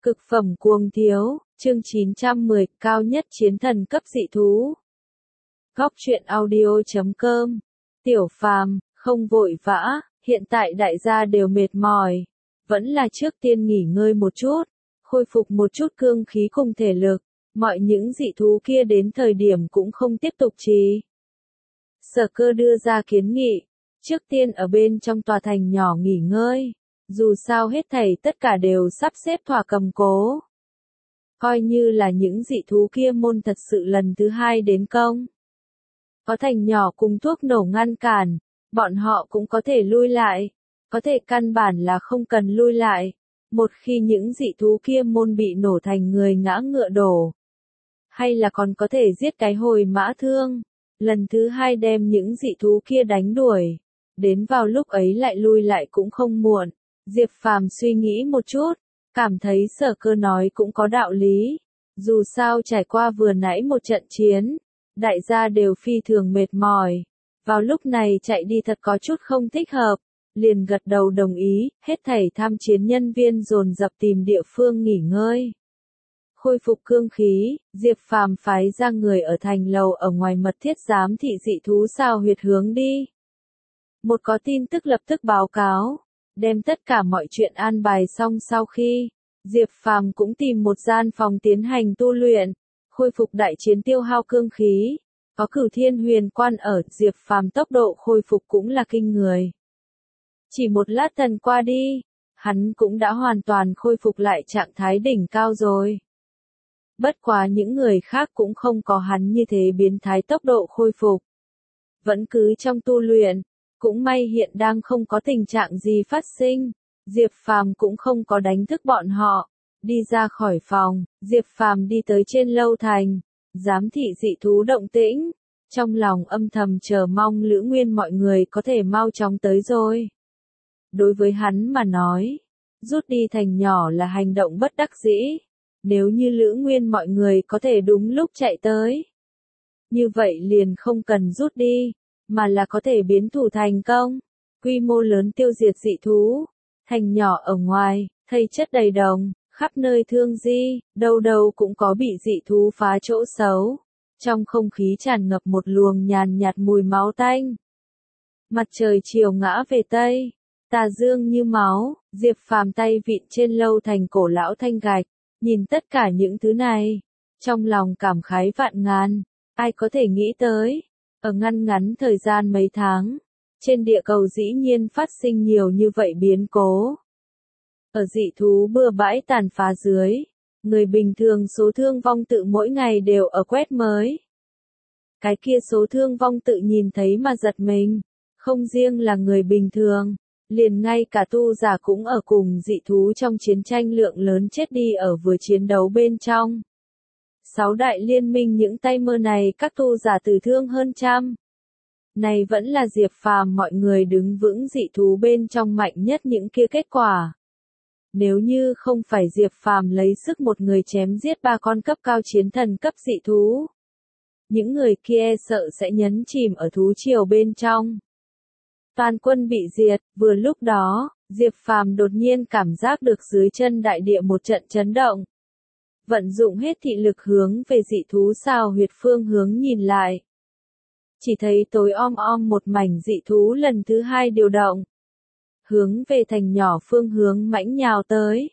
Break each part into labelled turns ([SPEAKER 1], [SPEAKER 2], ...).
[SPEAKER 1] Cực phẩm cuồng thiếu, chương 910, cao nhất chiến thần cấp dị thú. Góc truyện audio.com. Tiểu Phàm, không vội vã, hiện tại đại gia đều mệt mỏi, vẫn là trước tiên nghỉ ngơi một chút, khôi phục một chút cương khí cùng thể lực, mọi những dị thú kia đến thời điểm cũng không tiếp tục trì. Sở Cơ đưa ra kiến nghị, trước tiên ở bên trong tòa thành nhỏ nghỉ ngơi. Dù sao hết thảy tất cả đều sắp xếp thỏa cầm cố. Coi như là những dị thú kia môn thật sự lần thứ hai đến công. Có thành nhỏ cùng thuốc nổ ngăn cản, bọn họ cũng có thể lui lại. Có thể căn bản là không cần lui lại. Một khi những dị thú kia môn bị nổ thành người ngã ngựa đổ. Hay là còn có thể giết cái hồi mã thương. Lần thứ hai đem những dị thú kia đánh đuổi. Đến vào lúc ấy lại lui lại cũng không muộn. Diệp Phàm suy nghĩ một chút, cảm thấy Sở Cơ nói cũng có đạo lý. Dù sao trải qua vừa nãy một trận chiến, đại gia đều phi thường mệt mỏi. Vào lúc này chạy đi thật có chút không thích hợp, liền gật đầu đồng ý, hết thảy tham chiến nhân viên dồn dập tìm địa phương nghỉ ngơi. Khôi phục cương khí, Diệp Phàm phái ra người ở thành lầu ở ngoài mật thiết giám thị dị thú sao huyệt hướng đi. Một có tin tức lập tức báo cáo. Đem tất cả mọi chuyện an bài xong sau khi, Diệp Phàm cũng tìm một gian phòng tiến hành tu luyện, khôi phục đại chiến tiêu hao cương khí. Có Cửu Thiên Huyền Quan ở, Diệp Phàm tốc độ khôi phục cũng là kinh người. Chỉ một lát thần qua đi, hắn cũng đã hoàn toàn khôi phục lại trạng thái đỉnh cao rồi. Bất quá những người khác cũng không có hắn như thế biến thái tốc độ khôi phục. Vẫn cứ trong tu luyện. Cũng may hiện đang không có tình trạng gì phát sinh, Diệp Phàm cũng không có đánh thức bọn họ. Đi ra khỏi phòng, Diệp Phàm đi tới trên lâu thành, giám thị dị thú động tĩnh, trong lòng âm thầm chờ mong Lữ Nguyên mọi người có thể mau chóng tới rồi. Đối với hắn mà nói, rút đi thành nhỏ là hành động bất đắc dĩ, nếu như Lữ Nguyên mọi người có thể đúng lúc chạy tới. Như vậy liền không cần rút đi. Mà là có thể biến thủ thành công, quy mô lớn tiêu diệt dị thú, thành nhỏ ở ngoài, thây chất đầy đồng, khắp nơi thương di, đâu đâu cũng có bị dị thú phá chỗ xấu. Trong không khí tràn ngập một luồng nhàn nhạt mùi máu tanh. Mặt trời chiều ngã về tây, tà dương như máu, Diệp Phàm tay vịn trên lâu thành cổ lão thanh gạch, nhìn tất cả những thứ này, trong lòng cảm khái vạn ngàn, ai có thể nghĩ tới. Ở ngắn thời gian mấy tháng, trên địa cầu dĩ nhiên phát sinh nhiều như vậy biến cố. Ở dị thú bừa bãi tàn phá dưới, người bình thường số thương vong tự mỗi ngày đều ở quét mới. Cái kia số thương vong tự nhìn thấy mà giật mình, không riêng là người bình thường, liền ngay cả tu giả cũng ở cùng dị thú trong chiến tranh lượng lớn chết đi ở vừa chiến đấu bên trong. 6 đại liên minh những tay mơ này các tu giả tử thương hơn trăm. Này vẫn là Diệp Phàm mọi người đứng vững dị thú bên trong mạnh nhất những kia kết quả. Nếu như không phải Diệp Phàm lấy sức một người chém giết 3 con cấp cao chiến thần cấp dị thú. Những người kia sợ sẽ nhấn chìm ở thú triều bên trong. Toàn quân bị diệt, vừa lúc đó, Diệp Phàm đột nhiên cảm giác được dưới chân đại địa một trận chấn động. Vận dụng hết thị lực hướng về dị thú sao huyệt phương hướng nhìn lại. Chỉ thấy tối om một mảnh dị thú lần thứ hai điều động. Hướng về thành nhỏ phương hướng mãnh nhào tới.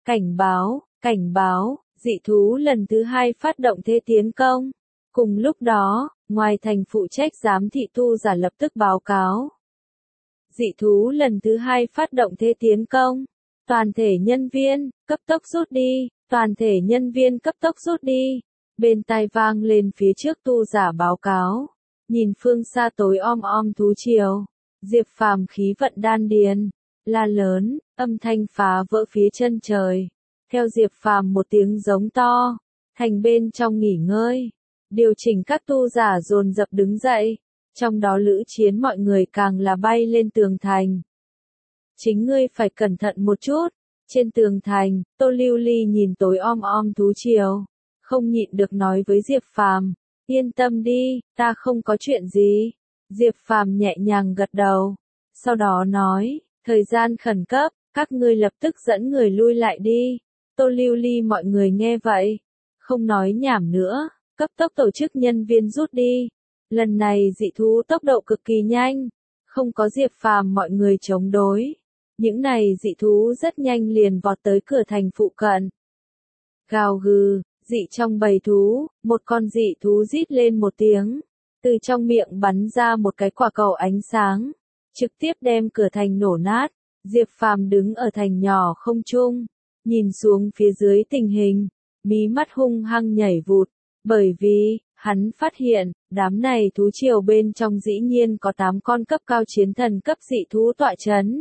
[SPEAKER 1] Cảnh báo, dị thú lần thứ hai phát động thế tiến công. Cùng lúc đó, ngoài thành phụ trách giám thị tu giả lập tức báo cáo. Dị thú lần thứ hai phát động thế tiến công. Toàn thể nhân viên, cấp tốc rút đi. Toàn thể nhân viên cấp tốc rút đi. Bên tai vang lên phía trước tu giả báo cáo. Nhìn phương xa tối om thú triều. Diệp Phàm khí vận đan điền. La lớn, âm thanh phá vỡ phía chân trời. Theo Diệp Phàm một tiếng giống to. Thành bên trong nghỉ ngơi. Điều chỉnh các tu giả dồn dập đứng dậy. Trong đó Lữ Chiến mọi người càng là bay lên tường thành. Chính ngươi phải cẩn thận một chút. Trên tường thành, Tô Lưu Ly nhìn tối om thú triều, không nhịn được nói với Diệp Phàm, yên tâm đi, ta không có chuyện gì. Diệp Phàm nhẹ nhàng gật đầu, sau đó nói, thời gian khẩn cấp, các ngươi lập tức dẫn người lui lại đi, Tô Lưu Ly mọi người nghe vậy, không nói nhảm nữa, cấp tốc tổ chức nhân viên rút đi. Lần này dị thú tốc độ cực kỳ nhanh, không có Diệp Phàm mọi người chống đối. Những này dị thú rất nhanh liền vọt tới cửa thành phụ cận. Gào gừ, dị trong bầy thú, một con dị thú rít lên một tiếng, từ trong miệng bắn ra một cái quả cầu ánh sáng, trực tiếp đem cửa thành nổ nát. Diệp Phàm đứng ở thành nhỏ không trung, nhìn xuống phía dưới tình hình, mí mắt hung hăng nhảy vụt, bởi vì, hắn phát hiện, đám này thú triều bên trong dĩ nhiên có 8 con cấp cao chiến thần cấp dị thú tọa chấn.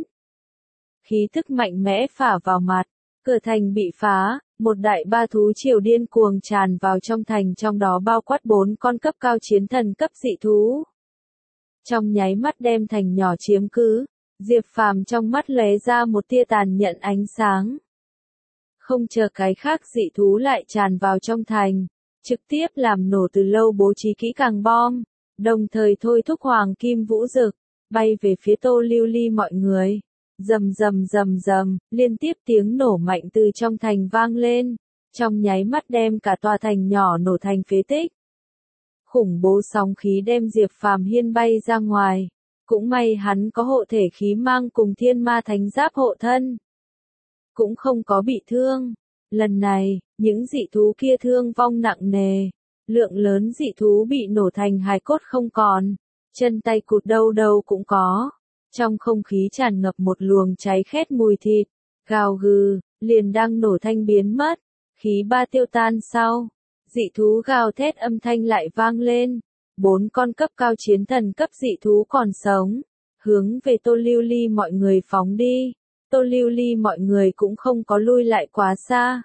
[SPEAKER 1] Khí thức mạnh mẽ phả vào mặt, cửa thành bị phá, một đại ba thú triều điên cuồng tràn vào trong thành, trong đó bao quát 4 con cấp cao chiến thần cấp dị thú. Trong nháy mắt đem thành nhỏ chiếm cứ, Diệp Phàm trong mắt lóe ra một tia tàn nhẫn ánh sáng. Không chờ cái khác dị thú lại tràn vào trong thành, trực tiếp làm nổ từ lâu bố trí kỹ càng bom, đồng thời thôi thúc hoàng kim vũ dực, bay về phía Tô Lưu Ly mọi người. Rầm rầm rầm rầm, liên tiếp tiếng nổ mạnh từ trong thành vang lên, trong nháy mắt đem cả tòa thành nhỏ nổ thành phế tích. Khủng bố sóng khí đem Diệp Phàm hiên bay ra ngoài, cũng may hắn có hộ thể khí mang cùng thiên ma thánh giáp hộ thân, cũng không có bị thương. Lần này, những dị thú kia thương vong nặng nề, lượng lớn dị thú bị nổ thành hài cốt không còn, chân tay cụt đâu đâu cũng có. Trong không khí tràn ngập một luồng cháy khét mùi thịt, gào gừ, liền đang nổ thanh biến mất, khí ba tiêu tan sau, dị thú gào thét âm thanh lại vang lên, 4 con cấp cao chiến thần cấp dị thú còn sống, hướng về Tô Lưu Ly mọi người phóng đi. Tô Lưu Ly mọi người cũng không có lui lại quá xa.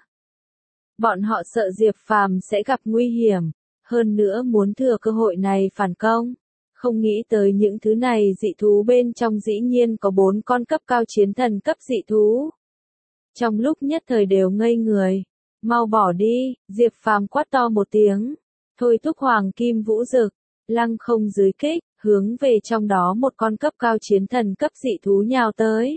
[SPEAKER 1] Bọn họ sợ Diệp Phàm sẽ gặp nguy hiểm, hơn nữa muốn thừa cơ hội này phản công. Không nghĩ tới những thứ này dị thú bên trong dĩ nhiên có 4 con cấp cao chiến thần cấp dị thú. Trong lúc nhất thời đều ngây người, mau bỏ đi, Diệp Phàm quát to một tiếng, thôi thúc hoàng kim vũ dực, lăng không dưới kích, hướng về trong đó một con cấp cao chiến thần cấp dị thú nhào tới.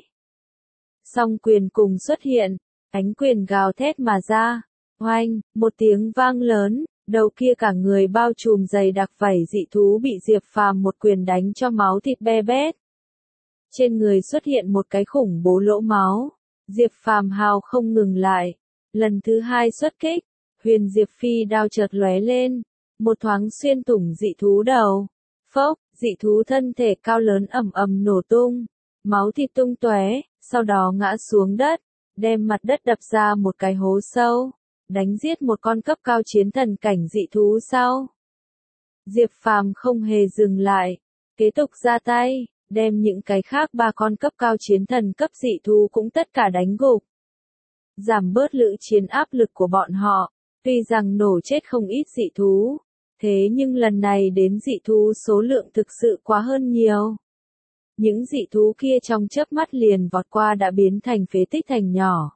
[SPEAKER 1] Song quyền cùng xuất hiện, ánh quyền gào thét mà ra, oanh, một tiếng vang lớn. Đầu kia cả người bao trùm dày đặc vảy dị thú bị Diệp Phàm một quyền đánh cho máu thịt be bét. Trên người xuất hiện một cái khủng bố lỗ máu. Diệp Phàm hào không ngừng lại. Lần thứ 2 xuất kích, huyền Diệp Phi đao chợt lóe lên, một thoáng xuyên thủng dị thú đầu. Phốc, dị thú thân thể cao lớn ầm ầm nổ tung, máu thịt tung tóe, sau đó ngã xuống đất, đem mặt đất đập ra một cái hố sâu. Đánh giết một con cấp cao chiến thần cảnh dị thú sau. Diệp Phàm không hề dừng lại, kế tục ra tay, đem những cái khác 3 con cấp cao chiến thần cấp dị thú cũng tất cả đánh gục. Giảm bớt lữ chiến áp lực của bọn họ, tuy rằng nổ chết không ít dị thú, thế nhưng lần này đến dị thú số lượng thực sự quá hơn nhiều. Những dị thú kia trong chớp mắt liền vọt qua đã biến thành phế tích thành nhỏ.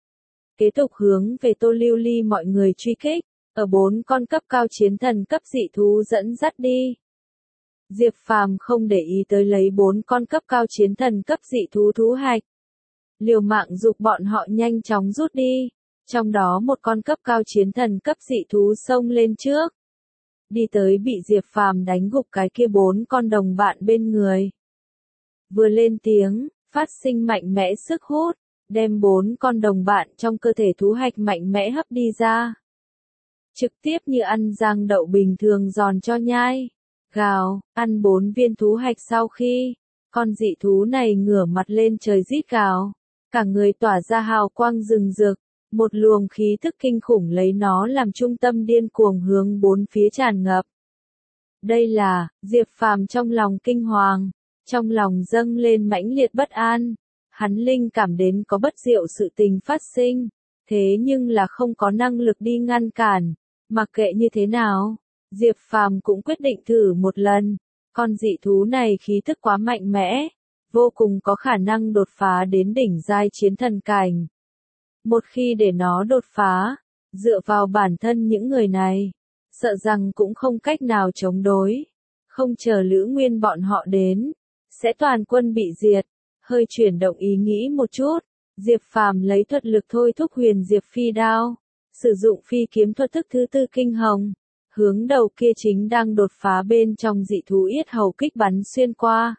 [SPEAKER 1] Kế tục hướng về Tô Lưu Ly mọi người truy kích, ở 4 con cấp cao chiến thần cấp dị thú dẫn dắt đi. Diệp Phàm không để ý tới lấy 4 con cấp cao chiến thần cấp dị thú thú hạch. Liều mạng dục bọn họ nhanh chóng rút đi, trong đó một con cấp cao chiến thần cấp dị thú xông lên trước. Đi tới bị Diệp Phàm đánh gục cái kia 4 con đồng bạn bên người. Vừa lên tiếng, phát sinh mạnh mẽ sức hút, đem 4 con đồng bạn trong cơ thể thú hạch mạnh mẽ hấp đi ra. Trực tiếp như ăn rang đậu bình thường giòn cho nhai. Gào, ăn 4 viên thú hạch sau khi, con dị thú này ngửa mặt lên trời rít gào. Cả người tỏa ra hào quang rừng rực, một luồng khí thức kinh khủng lấy nó làm trung tâm điên cuồng hướng 4 phía tràn ngập. Đây là, Diệp Phàm trong lòng kinh hoàng, trong lòng dâng lên mãnh liệt bất an. Hắn linh cảm đến có bất diệu sự tình phát sinh, thế nhưng là không có năng lực đi ngăn cản, mặc kệ như thế nào, Diệp Phàm cũng quyết định thử một lần. Con dị thú này khí thức quá mạnh mẽ, vô cùng có khả năng đột phá đến đỉnh giai chiến thần cảnh. Một khi để nó đột phá, dựa vào bản thân những người này, sợ rằng cũng không cách nào chống đối. Không chờ Lữ Nguyên bọn họ đến, sẽ toàn quân bị diệt. Hơi chuyển động ý nghĩ một chút, Diệp Phàm lấy thuật lực thôi thúc huyền diệp phi đao, sử dụng phi kiếm thuật thức thứ tư kinh hồng, hướng đầu kia chính đang đột phá bên trong dị thú yết hầu kích bắn xuyên qua.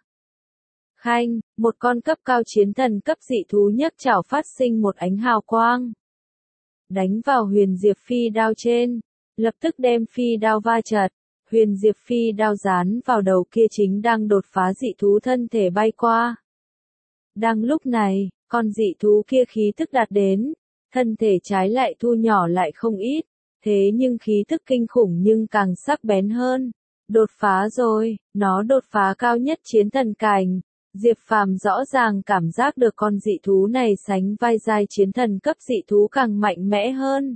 [SPEAKER 1] Khanh, một con cấp cao chiến thần cấp dị thú nhấc chảo phát sinh một ánh hào quang, đánh vào huyền diệp phi đao trên, lập tức đem phi đao va chật, huyền diệp phi đao dán vào đầu kia chính đang đột phá dị thú thân thể bay qua. Đang lúc này, con dị thú kia khí tức đạt đến, thân thể trái lại thu nhỏ lại không ít, thế nhưng khí tức kinh khủng nhưng càng sắc bén hơn. Đột phá rồi, nó đột phá cao nhất chiến thần cảnh. Diệp Phàm rõ ràng cảm giác được con dị thú này sánh vai giai chiến thần cấp dị thú càng mạnh mẽ hơn.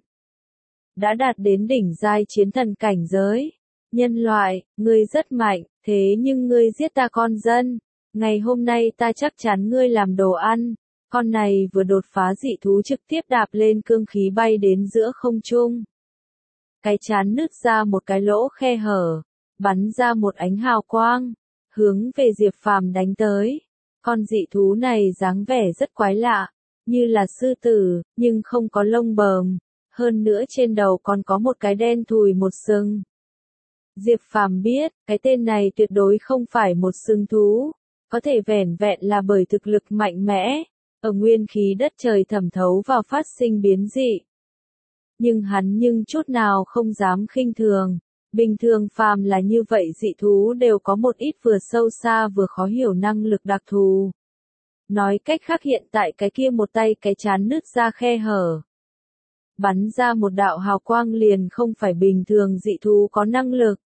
[SPEAKER 1] Đã đạt đến đỉnh giai chiến thần cảnh giới. Nhân loại, ngươi rất mạnh, thế nhưng ngươi giết ta con dân. Ngày hôm nay ta chắc chắn ngươi làm đồ ăn. Con này vừa đột phá dị thú trực tiếp đạp lên cương khí bay đến giữa không trung. Cái trán nứt ra một cái lỗ khe hở, bắn ra một ánh hào quang, hướng về Diệp Phàm đánh tới. Con dị thú này dáng vẻ rất quái lạ, như là sư tử, nhưng không có lông bờm, hơn nữa trên đầu còn có một cái đen thùi một sừng. Diệp Phàm biết, cái tên này tuyệt đối không phải một sừng thú, có thể vẻn vẹn là bởi thực lực mạnh mẽ, ở nguyên khí đất trời thẩm thấu vào phát sinh biến dị. Nhưng hắn chút nào không dám khinh thường. Bình thường phàm là như vậy dị thú đều có một ít vừa sâu xa vừa khó hiểu năng lực đặc thù. Nói cách khác hiện tại cái kia một tay cái trán nứt ra khe hở, bắn ra một đạo hào quang liền không phải bình thường dị thú có năng lực.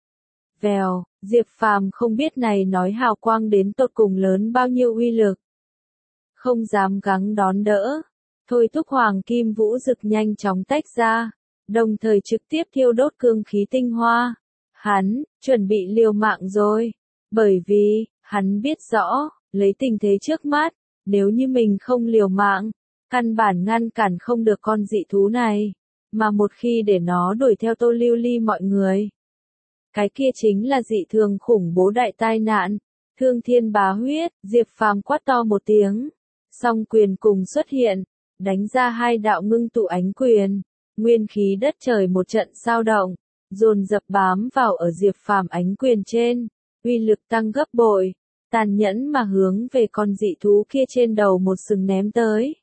[SPEAKER 1] Vèo, Diệp Phàm không biết này nói hào quang đến tột cùng lớn bao nhiêu uy lực. Không dám gắng đón đỡ, thôi thúc hoàng kim vũ rực nhanh chóng tách ra, đồng thời trực tiếp thiêu đốt cương khí tinh hoa. Hắn, chuẩn bị liều mạng rồi, bởi vì, hắn biết rõ, lấy tình thế trước mắt, nếu như mình không liều mạng, căn bản ngăn cản không được con dị thú này, mà một khi để nó đuổi theo Tô Lưu Ly mọi người. Cái kia chính là dị thường khủng bố đại tai nạn, thương thiên bá huyết, Diệp Phàm quát to một tiếng, song quyền cùng xuất hiện, đánh ra hai đạo ngưng tụ ánh quyền, nguyên khí đất trời một trận dao động, dồn dập bám vào ở Diệp Phàm ánh quyền trên, uy lực tăng gấp bội, tàn nhẫn mà hướng về con dị thú kia trên đầu một sừng ném tới.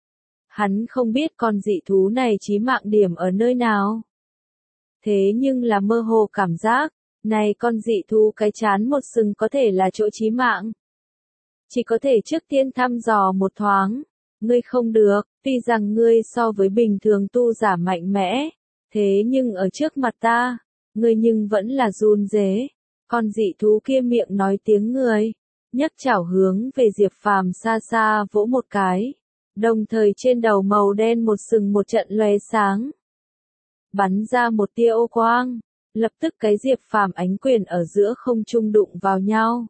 [SPEAKER 1] Hắn không biết con dị thú này chí mạng điểm ở nơi nào. Thế nhưng là mơ hồ cảm giác, này con dị thú cái chán một sừng có thể là chỗ chí mạng. Chỉ có thể trước tiên thăm dò một thoáng. Ngươi không được, tuy rằng ngươi so với bình thường tu giả mạnh mẽ, thế nhưng ở trước mặt ta, ngươi nhưng vẫn là run rế. Con dị thú kia miệng nói tiếng người, nhấc chảo hướng về Diệp Phàm xa xa vỗ một cái, đồng thời trên đầu màu đen một sừng một trận lóe sáng, bắn ra một tia ô quang, lập tức cái Diệp Phàm ánh quyền ở giữa không trung đụng vào nhau.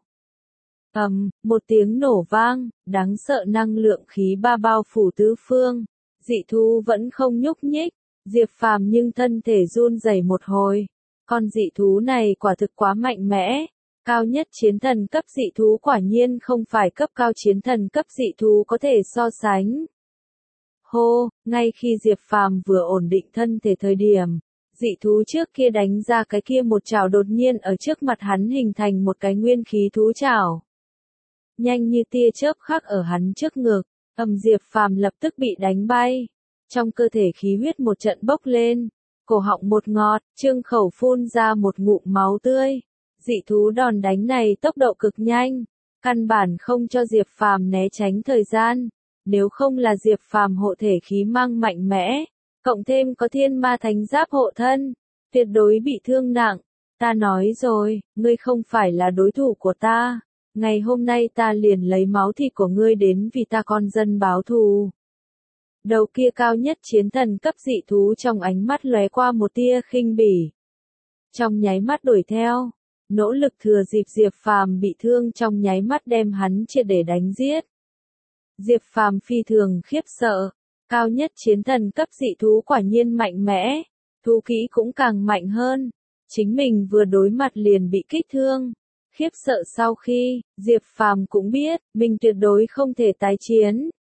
[SPEAKER 1] Một tiếng nổ vang, đáng sợ năng lượng khí ba bao phủ tứ phương, dị thú vẫn không nhúc nhích, Diệp Phàm nhưng thân thể run rẩy một hồi. Con dị thú này quả thực quá mạnh mẽ, cao nhất chiến thần cấp dị thú quả nhiên không phải cấp cao chiến thần cấp dị thú có thể so sánh. Hô, ngay khi Diệp Phàm vừa ổn định thân thể thời điểm, dị thú trước kia đánh ra cái kia một chảo đột nhiên ở trước mặt hắn hình thành một cái nguyên khí thú chảo. Nhanh như tia chớp khắc ở hắn trước ngực, Diệp Phàm lập tức bị đánh bay. Trong cơ thể khí huyết một trận bốc lên, cổ họng một ngọt, trương khẩu phun ra một ngụm máu tươi. Dị thú đòn đánh này tốc độ cực nhanh, căn bản không cho Diệp Phàm né tránh thời gian. Nếu không là Diệp Phàm hộ thể khí mang mạnh mẽ, cộng thêm có thiên ma thánh giáp hộ thân, tuyệt đối bị thương nặng. Ta nói rồi, ngươi không phải là đối thủ của ta. Ngày hôm nay ta liền lấy máu thịt của ngươi đến vì ta con dân báo thù. Đầu kia cao nhất chiến thần cấp dị thú trong ánh mắt lóe qua một tia khinh bỉ. Trong nháy mắt đuổi theo, nỗ lực thừa dịp Diệp Phàm bị thương trong nháy mắt đem hắn triệt để đánh giết. Diệp Phàm phi thường khiếp sợ, cao nhất chiến thần cấp dị thú quả nhiên mạnh mẽ, thú kỹ cũng càng mạnh hơn. Chính mình vừa đối mặt liền bị kích thương. Khiếp sợ sau khi, Diệp Phàm cũng biết, mình tuyệt đối không thể tái chiến.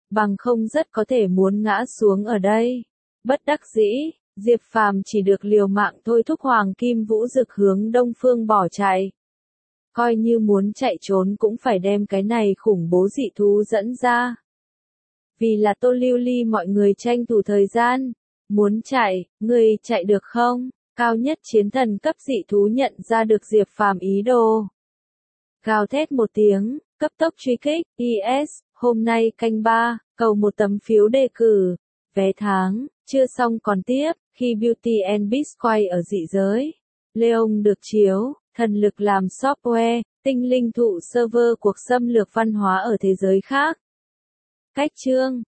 [SPEAKER 1] bằng không rất có thể muốn ngã xuống ở đây. Bất đắc dĩ, Diệp Phàm chỉ được liều mạng thôi thúc Hoàng Kim Vũ Dực hướng đông phương bỏ chạy. Coi như muốn chạy trốn cũng phải đem cái này khủng bố dị thú dẫn ra. Vì là Tô Lưu Ly mọi người tranh thủ thời gian. Muốn chạy, người chạy được không? Cao nhất chiến thần cấp dị thú nhận ra được Diệp Phàm ý đồ. Gào thét một tiếng, cấp tốc truy kích, IS, hôm nay canh 3, cầu một tấm phiếu đề cử. Vé tháng, chưa xong còn tiếp, khi Beauty and Beast quay ở dị giới. Leon được chiếu, thần lực làm software, tinh linh thụ server cuộc xâm lược văn hóa ở thế giới khác. Cách chương